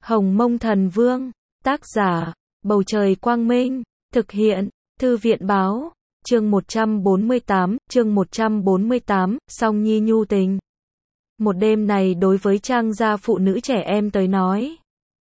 Hồng Mông Thần Vương, tác giả, Bầu Trời Quang Minh, thực hiện, Thư viện Báo, chương 148, Song Nhi nhu tình. Một đêm này đối với trang gia phụ nữ trẻ em tới nói,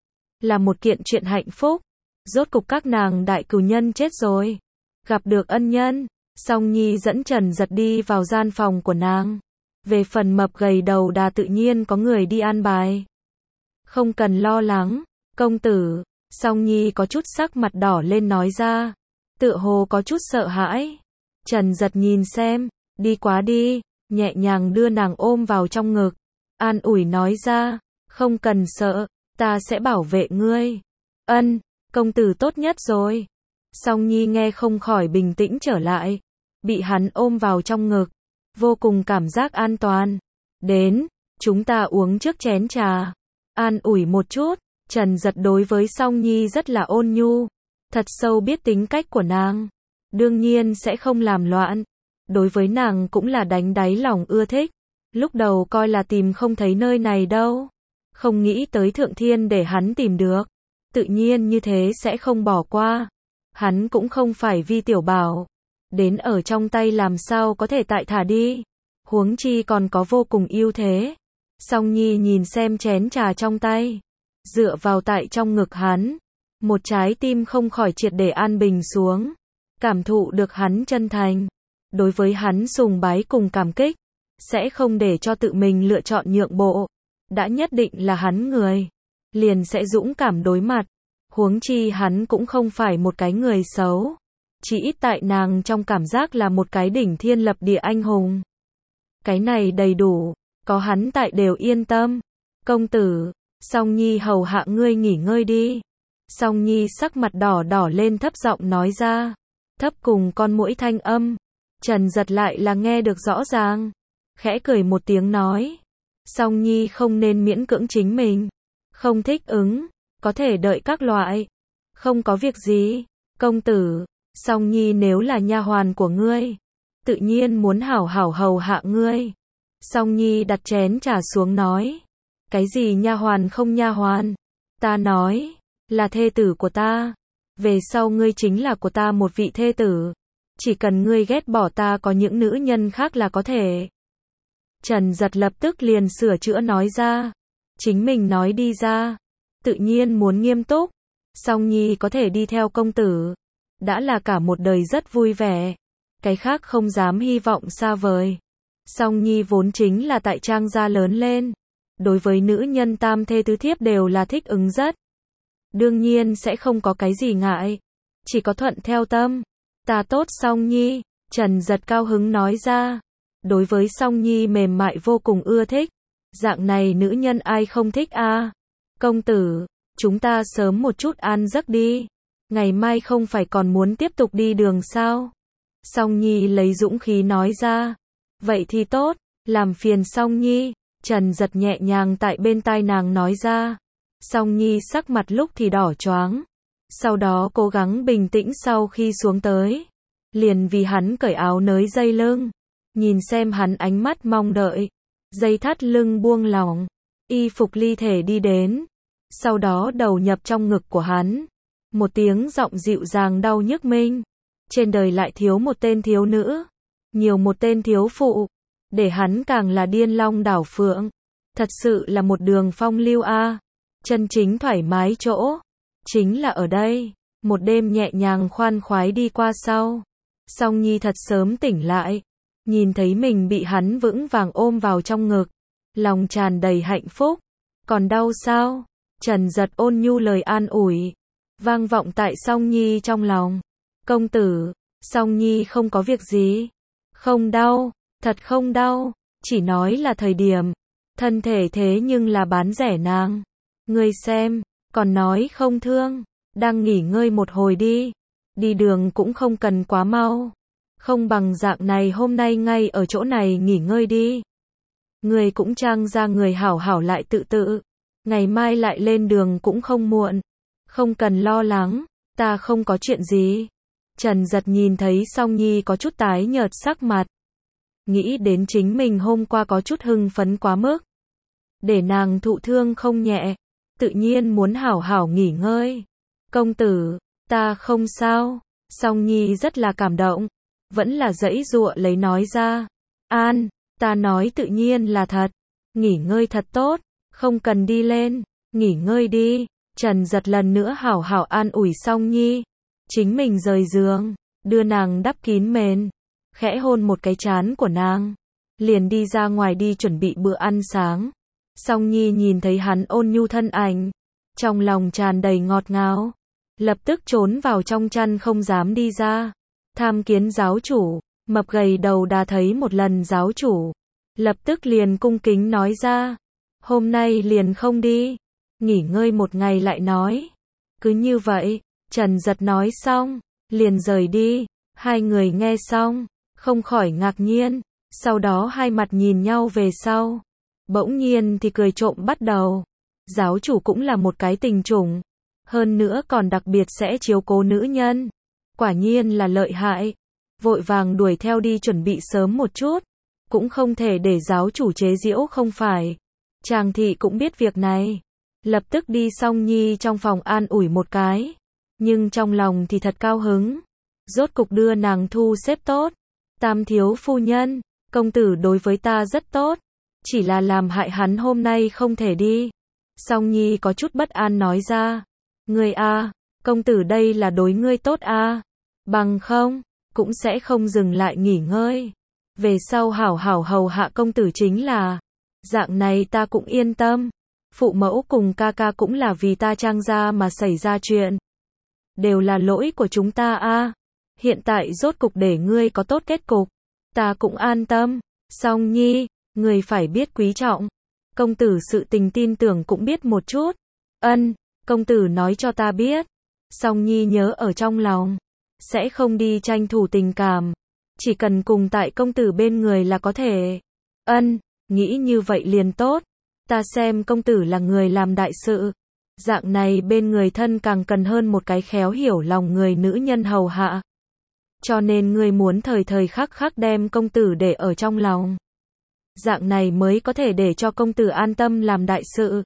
là một kiện chuyện hạnh phúc. Rốt cục các nàng đại cừu nhân chết rồi, gặp được ân nhân. Song Nhi dẫn Trần Giật đi vào gian phòng của nàng. Về phần mập gầy đầu đà tự nhiên có người đi an bài. Không cần lo lắng, công tử. Song Nhi có chút sắc mặt đỏ lên nói ra, tựa hồ có chút sợ hãi. Trần Giật nhìn xem, đi quá đi, nhẹ nhàng đưa nàng ôm vào trong ngực, an ủi nói ra, không cần sợ, ta sẽ bảo vệ ngươi. Ân, công tử tốt nhất rồi. Song Nhi nghe không khỏi bình tĩnh trở lại, bị hắn ôm vào trong ngực, vô cùng cảm giác an toàn. Đến, chúng ta uống trước chén trà, an ủi một chút. Trần Giật đối với Song Nhi rất là ôn nhu, thật sâu biết tính cách của nàng, đương nhiên sẽ không làm loạn. Đối với nàng cũng là đánh đáy lòng ưa thích. Lúc đầu coi là tìm không thấy nơi này đâu, không nghĩ tới Thượng Thiên để hắn tìm được, tự nhiên như thế sẽ không bỏ qua. Hắn cũng không phải Vi tiểu bảo, đến ở trong tay làm sao có thể tại thả đi, huống chi còn có vô cùng ưu thế. Song Nhi nhìn xem chén trà trong tay, dựa vào tại trong ngực hắn, một trái tim không khỏi triệt để an bình xuống, cảm thụ được hắn chân thành, đối với hắn sùng bái cùng cảm kích, sẽ không để cho tự mình lựa chọn nhượng bộ, đã nhất định là hắn người, liền sẽ dũng cảm đối mặt, huống chi hắn cũng không phải một cái người xấu, chỉ ít tại nàng trong cảm giác là một cái đỉnh thiên lập địa anh hùng. Cái này đầy đủ, có hắn tại đều yên tâm. Công tử, Song Nhi hầu hạ ngươi nghỉ ngơi đi. Song Nhi sắc mặt đỏ đỏ lên thấp giọng nói ra, thấp cùng con muỗi thanh âm. Trần Giật lại là nghe được rõ ràng, khẽ cười một tiếng nói, Song Nhi không nên miễn cưỡng chính mình, không thích ứng, có thể đợi các loại. Không có việc gì, công tử, Song Nhi nếu là nha hoàn của ngươi, tự nhiên muốn hảo hảo hầu hạ ngươi. Song Nhi đặt chén trà xuống nói, cái gì nha hoàn không nha hoàn, ta nói, là thê tử của ta, về sau ngươi chính là của ta một vị thê tử, chỉ cần ngươi ghét bỏ ta có những nữ nhân khác là có thể. Trần Giật lập tức liền sửa chữa nói ra, chính mình nói đi ra, tự nhiên muốn nghiêm túc. Song Nhi có thể đi theo công tử, đã là cả một đời rất vui vẻ, cái khác không dám hy vọng xa vời. Song Nhi vốn chính là tại trang gia lớn lên, đối với nữ nhân tam thê tứ thiếp đều là thích ứng rất, đương nhiên sẽ không có cái gì ngại, chỉ có thuận theo tâm. Ta tốt Song Nhi, Trần Giật cao hứng nói ra, đối với Song Nhi mềm mại vô cùng ưa thích, dạng này nữ nhân ai không thích a. Công tử, chúng ta sớm một chút ăn giấc đi, ngày mai không phải còn muốn tiếp tục đi đường sao? Song Nhi lấy dũng khí nói ra, vậy thì tốt, làm phiền Song Nhi. Trần Giật nhẹ nhàng tại bên tai nàng nói ra. Song Nhi sắc mặt lúc thì đỏ choáng, sau đó cố gắng bình tĩnh, sau khi xuống tới, liền vì hắn cởi áo nới dây lưng, nhìn xem hắn ánh mắt mong đợi, dây thắt lưng buông lỏng, y phục ly thể đi đến, sau đó đầu nhập trong ngực của hắn, một tiếng giọng dịu dàng đau nhức minh, trên đời lại thiếu một tên thiếu nữ, nhiều một tên thiếu phụ, để hắn càng là điên long đảo phượng, thật sự là một đường phong lưu a. Chân chính thoải mái chỗ, chính là ở đây, một đêm nhẹ nhàng khoan khoái đi qua sau. Song Nhi thật sớm tỉnh lại, nhìn thấy mình bị hắn vững vàng ôm vào trong ngực, lòng tràn đầy hạnh phúc. Còn đau sao? Trần Giật ôn nhu lời an ủi, vang vọng tại Song Nhi trong lòng. Công tử, Song Nhi không có việc gì. Không đau, thật không đau, chỉ nói là thời điểm, thân thể thế nhưng là bán rẻ nàng. Ngươi xem, còn nói không thương, đang nghỉ ngơi một hồi đi, đi đường cũng không cần quá mau, không bằng dạng này hôm nay ngay ở chỗ này nghỉ ngơi đi. Ngươi cũng trang ra người hảo hảo lại tự tự, ngày mai lại lên đường cũng không muộn, không cần lo lắng, ta không có chuyện gì. Trần Giật nhìn thấy Song Nhi có chút tái nhợt sắc mặt, nghĩ đến chính mình hôm qua có chút hưng phấn quá mức, để nàng thụ thương không nhẹ, tự nhiên muốn hảo hảo nghỉ ngơi. Công tử, ta không sao. Song Nhi rất là cảm động, vẫn là giãy giụa lấy nói ra. An, ta nói tự nhiên là thật. Nghỉ ngơi thật tốt, không cần đi lên, nghỉ ngơi đi. Trần Giật lần nữa hảo hảo an ủi Song Nhi. Chính mình rời giường, đưa nàng đắp kín mền, khẽ hôn một cái trán của nàng, liền đi ra ngoài đi chuẩn bị bữa ăn sáng. Song Nhi nhìn thấy hắn ôn nhu thân ảnh, trong lòng tràn đầy ngọt ngào, lập tức trốn vào trong chăn không dám đi ra. Tham kiến giáo chủ, mập gầy đầu đà thấy một lần giáo chủ, lập tức liền cung kính nói ra, hôm nay liền không đi, nghỉ ngơi một ngày lại nói. Cứ như vậy, Trần Giật nói xong, liền rời đi. Hai người nghe xong, không khỏi ngạc nhiên, sau đó hai mặt nhìn nhau về sau. Bỗng nhiên thì cười trộm bắt đầu. Giáo chủ cũng là một cái tình chủng, hơn nữa còn đặc biệt sẽ chiếu cố nữ nhân. Quả nhiên là lợi hại. Vội vàng đuổi theo đi chuẩn bị sớm một chút, cũng không thể để giáo chủ chế giễu không phải. Tràng thị cũng biết việc này, lập tức đi Song Nhi trong phòng an ủi một cái, nhưng trong lòng thì thật cao hứng. Rốt cục đưa nàng thu xếp tốt. Tam thiếu phu nhân, công tử đối với ta rất tốt, chỉ là làm hại hắn hôm nay không thể đi. Song Nhi có chút bất an nói ra. Ngươi a, công tử đây là đối ngươi tốt a, bằng không cũng sẽ không dừng lại nghỉ ngơi. Về sau hảo hảo hầu hạ công tử chính là. Dạng này ta cũng yên tâm. Phụ mẫu cùng ca ca cũng là vì ta Trang gia mà xảy ra chuyện. Đều là lỗi của chúng ta a. Hiện tại rốt cục để ngươi có tốt kết cục, ta cũng an tâm. Song Nhi, ngươi phải biết quý trọng. Công tử sự tình tin tưởng cũng biết một chút. Ân, công tử nói cho ta biết. Song Nhi nhớ ở trong lòng, sẽ không đi tranh thủ tình cảm, chỉ cần cùng tại công tử bên người là có thể. Ân, nghĩ như vậy liền tốt. Ta xem công tử là người làm đại sự, dạng này bên người thân càng cần hơn một cái khéo hiểu lòng người nữ nhân hầu hạ. Cho nên ngươi muốn thời thời khắc khắc đem công tử để ở trong lòng. Dạng này mới có thể để cho công tử an tâm làm đại sự.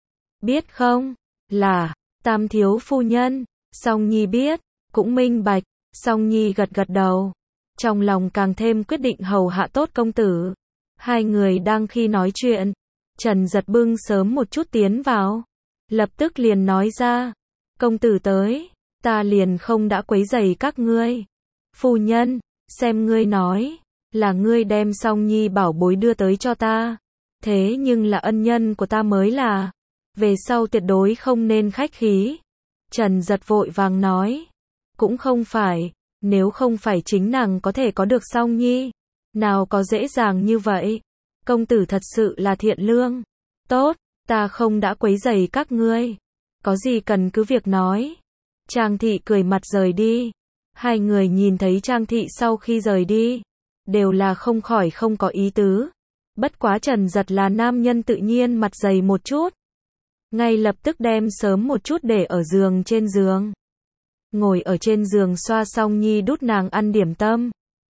Biết không? Là, tam thiếu phu nhân. Song Nhi biết, cũng minh bạch. Song Nhi gật gật đầu, trong lòng càng thêm quyết định hầu hạ tốt công tử. Hai người đang khi nói chuyện, Trần Giật bưng sớm một chút tiến vào, lập tức liền nói ra, công tử tới, ta liền không đã quấy rầy các ngươi. Phu nhân, xem ngươi nói, là ngươi đem Song Nhi bảo bối đưa tới cho ta, thế nhưng là ân nhân của ta mới là, về sau tuyệt đối không nên khách khí. Trần Giật vội vàng nói, cũng không phải, nếu không phải chính nàng có thể có được Song Nhi, nào có dễ dàng như vậy. Công tử thật sự là thiện lương. Tốt, ta không đã quấy rầy các ngươi, có gì cần cứ việc nói. Trang thị cười mặt rời đi. Hai người nhìn thấy Trang thị sau khi rời đi, đều là không khỏi không có ý tứ. Bất quá Trần Giật là nam nhân tự nhiên mặt dày một chút, ngay lập tức đem sớm một chút để ở giường trên giường. Ngồi ở trên giường xoa Song Nhi đút nàng ăn điểm tâm,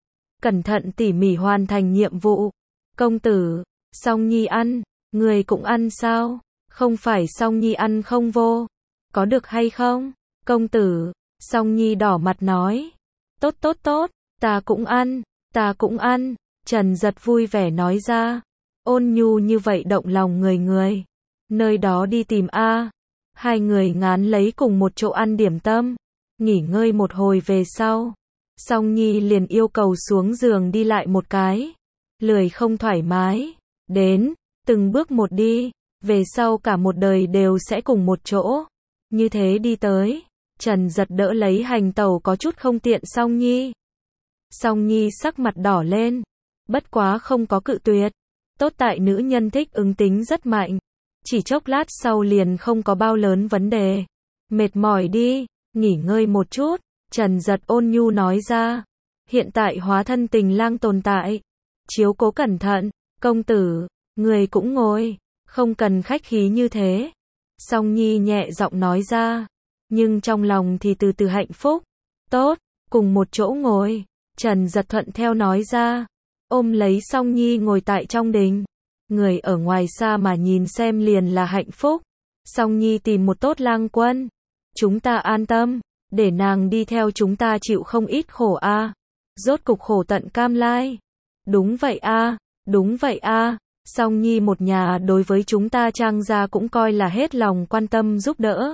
cẩn thận tỉ mỉ hoàn thành nhiệm vụ. Công tử, Song Nhi ăn, người cũng ăn sao? Không phải Song Nhi ăn không vô, có được hay không? Công tử, Song Nhi đỏ mặt nói, tốt tốt tốt, ta cũng ăn, ta cũng ăn. Trần Giật vui vẻ nói ra, ôn nhu như vậy động lòng người. Nơi đó đi tìm a. Hai người ngán lấy cùng một chỗ ăn điểm tâm, nghỉ ngơi một hồi về sau, Song Nhi liền yêu cầu xuống giường đi lại một cái, lười không thoải mái, đến, từng bước một đi, về sau cả một đời đều sẽ cùng một chỗ. Như thế đi tới, Trần Giật đỡ lấy hành tẩu có chút không tiện Song Nhi. Song Nhi sắc mặt đỏ lên, bất quá không có cự tuyệt, tốt tại nữ nhân thích ứng tính rất mạnh, chỉ chốc lát sau liền không có bao lớn vấn đề. Mệt mỏi đi, nghỉ ngơi một chút. Trần Giật ôn nhu nói ra, hiện tại hóa thân tình lang tồn tại, chiếu cố cẩn thận. Công tử, người cũng ngồi, không cần khách khí như thế. Song Nhi nhẹ giọng nói ra, nhưng trong lòng thì từ từ hạnh phúc. Tốt, cùng một chỗ ngồi. Trần Giật thuận theo nói ra, ôm lấy Song Nhi ngồi tại trong đình. Người ở ngoài xa mà nhìn xem liền là hạnh phúc. Song Nhi tìm một tốt lang quân. Chúng ta an tâm, để nàng đi theo chúng ta chịu không ít khổ a. Rốt cục khổ tận cam lai. Đúng vậy a, đúng vậy a. Song Nhi một nhà đối với chúng ta Trang gia cũng coi là hết lòng quan tâm giúp đỡ.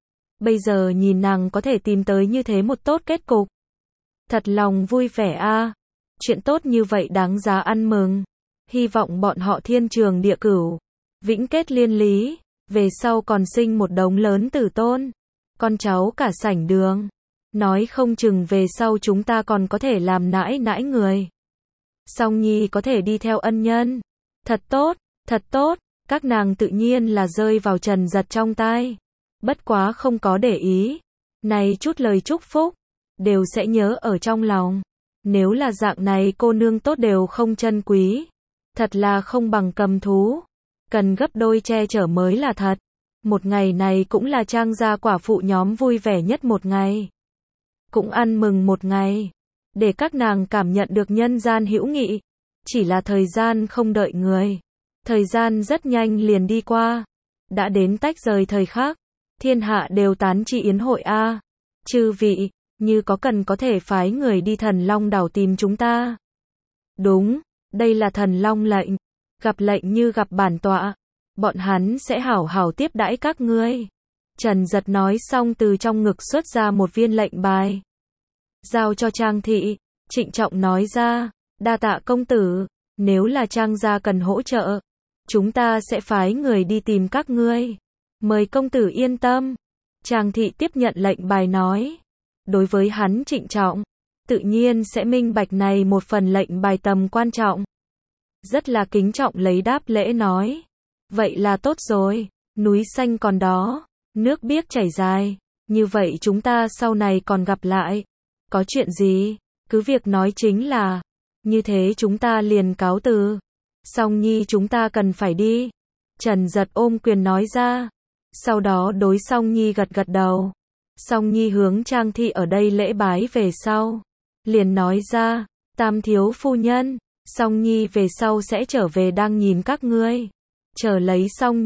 Bây giờ nhìn nàng có thể tìm tới như thế một tốt kết cục. Thật lòng vui vẻ a. Chuyện tốt như vậy đáng giá ăn mừng. Hy vọng bọn họ thiên trường địa cửu, vĩnh kết liên lý, về sau còn sinh một đống lớn tử tôn, con cháu cả sảnh đường. Nói không chừng về sau chúng ta còn có thể làm nãi nãi người. Song Nhi có thể đi theo ân nhân. Thật tốt, thật tốt. Các nàng tự nhiên là rơi vào Trần Giật trong tai. Bất quá không có để ý. Này chút lời chúc phúc, đều sẽ nhớ ở trong lòng. Nếu là dạng này cô nương tốt đều không trân quý. Thật là không bằng cầm thú. Cần gấp đôi che chở mới là thật. Một ngày này cũng là Trang gia quả phụ nhóm vui vẻ nhất một ngày. Cũng ăn mừng một ngày. Để các nàng cảm nhận được nhân gian hữu nghị. Chỉ là thời gian không đợi người. Thời gian rất nhanh liền đi qua. Đã đến tách rời thời khắc. Thiên hạ đều tán tri yến hội a. Chư vị, như có cần có thể phái người đi Thần Long đảo tìm chúng ta. Đúng, đây là Thần Long lệnh. Gặp lệnh như gặp bản tọa. Bọn hắn sẽ hảo hảo tiếp đãi các ngươi. Trần Giật nói xong từ trong ngực xuất ra một viên lệnh bài. Giao cho Trang thị, trịnh trọng nói ra, đa tạ công tử, nếu là Trang gia cần hỗ trợ, chúng ta sẽ phái người đi tìm các ngươi. Mời công tử yên tâm. Trang thị tiếp nhận lệnh bài nói. Đối với hắn trịnh trọng, tự nhiên sẽ minh bạch này một phần lệnh bài tầm quan trọng. Rất là kính trọng lấy đáp lễ nói. Vậy là tốt rồi, núi xanh còn đó, nước biếc chảy dài, như vậy chúng ta sau này còn gặp lại. Có chuyện gì, cứ việc nói chính là, như thế chúng ta liền cáo từ. Song Nhi chúng ta cần phải đi. Trần Giật ôm quyền nói ra. Sau đó đối Song Nhi gật gật đầu. Song Nhi hướng Trang thị ở đây lễ bái về sau. Liền nói ra, Tam thiếu phu nhân, Song Nhi về sau sẽ trở về đang nhìn các ngươi. Chờ lấy Song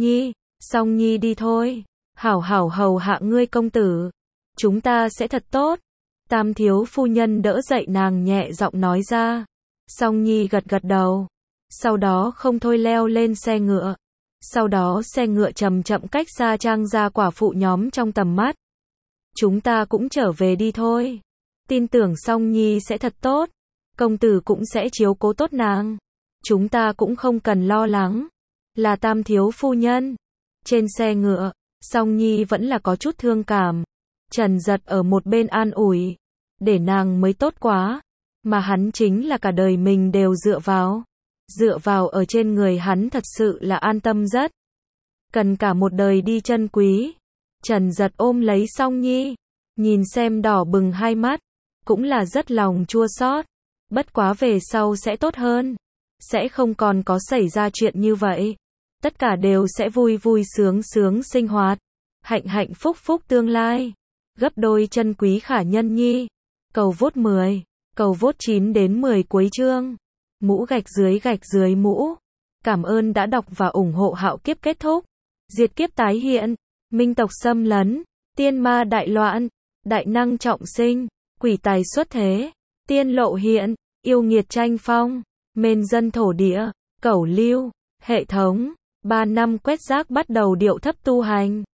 Nhi đi thôi. Hảo hảo hầu hạ ngươi công tử. Chúng ta sẽ thật tốt. Tam thiếu phu nhân đỡ dậy nàng nhẹ giọng nói ra. Song Nhi gật gật đầu. Sau đó không thôi leo lên xe ngựa. Sau đó xe ngựa chậm chậm cách xa Trang gia quả phụ nhóm trong tầm mắt. Chúng ta cũng trở về đi thôi. Tin tưởng Song Nhi sẽ thật tốt. Công tử cũng sẽ chiếu cố tốt nàng. Chúng ta cũng không cần lo lắng. Là Tam thiếu phu nhân. Trên xe ngựa, Song Nhi vẫn là có chút thương cảm. Trần Giật ở một bên an ủi. Để nàng mới tốt quá. Mà hắn chính là cả đời mình đều dựa vào. Dựa vào ở trên người hắn thật sự là an tâm rất. Cần cả một đời đi trân quý. Trần Giật ôm lấy Song Nhi. Nhìn xem đỏ bừng hai mắt. Cũng là rất lòng chua xót. Bất quá về sau sẽ tốt hơn. Sẽ không còn có xảy ra chuyện như vậy. Tất cả đều sẽ vui vui sướng sướng sinh hoạt. Hạnh hạnh phúc phúc tương lai. Gấp đôi trân quý khả nhân nhi. Cầu vốt 10. Cầu vốt 9 đến 10 cuối chương. Mũ gạch dưới mũ. Cảm ơn đã đọc và ủng hộ Hạo Kiếp kết thúc. Diệt kiếp tái hiện. Minh tộc xâm lấn. Tiên ma đại loạn. Đại năng trọng sinh. Quỷ tài xuất thế. Tiên lộ hiện. Yêu nghiệt tranh phong. Mên dân thổ địa. Cẩu lưu. Hệ thống. 3 năm quét rác bắt đầu điệu thấp tu hành.